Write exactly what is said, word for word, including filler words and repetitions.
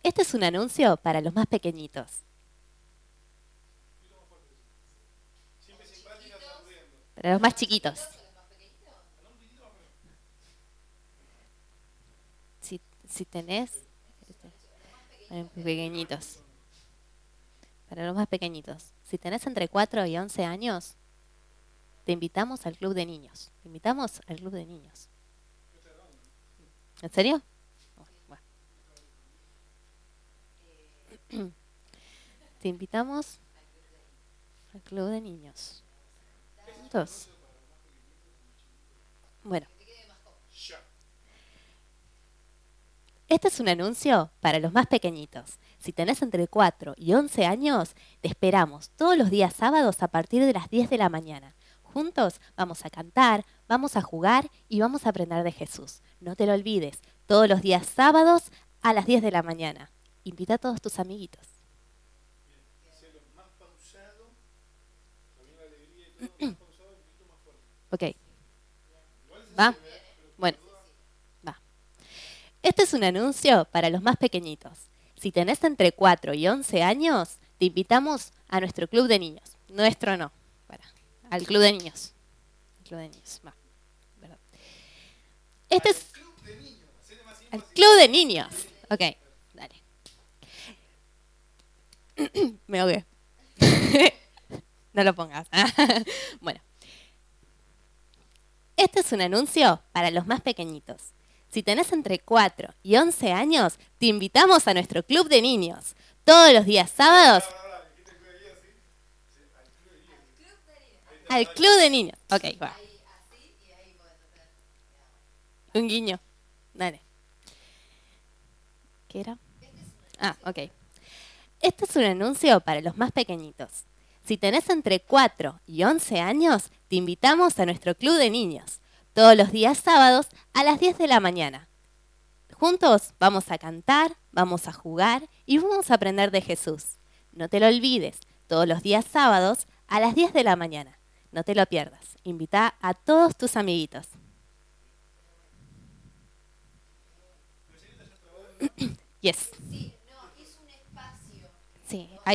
Este es un anuncio para los más pequeñitos. Para los más chiquitos. Si, si tenés... eh, Pequeñitos. Para los más pequeñitos. Si tenés entre cuatro y once años, te invitamos al club de niños. Te invitamos al club de niños. ¿En serio? Oh, bueno. Te invitamos al club de niños. Juntos. Bueno. Este es un anuncio para los más pequeñitos. Si tenés entre cuatro y once años, te esperamos todos los días sábados a partir de las diez de la mañana. Juntos vamos a cantar, vamos a jugar y vamos a aprender de Jesús. No te lo olvides, todos los días sábados a las diez de la mañana. Invita a todos tus amiguitos. Ok. ¿Va? Bueno. Este es un anuncio para los más pequeñitos. Si tenés entre cuatro y once años, te invitamos a nuestro club de niños. Nuestro no, para, al club de niños. El club de niños, va. Perdón. Este es al club de niños. Ok, dale. Me ahogué. No lo pongas. Bueno. Este es un anuncio para los más pequeñitos. Si tenés entre cuatro y once años, te invitamos a nuestro club de niños. Todos los días sábados. Al club de niños. Ok, va. Un guiño. Dale. ¿Qué era? Ah, ok. Este es un anuncio para los más pequeñitos. Si tenés entre cuatro y once años, te invitamos a nuestro club de niños. Todos los días sábados a las diez de la mañana. Juntos vamos a cantar, vamos a jugar y vamos a aprender de Jesús. No te lo olvides, todos los días sábados a las diez de la mañana. No te lo pierdas. Invita a todos tus amiguitos. Yes. Sí, hay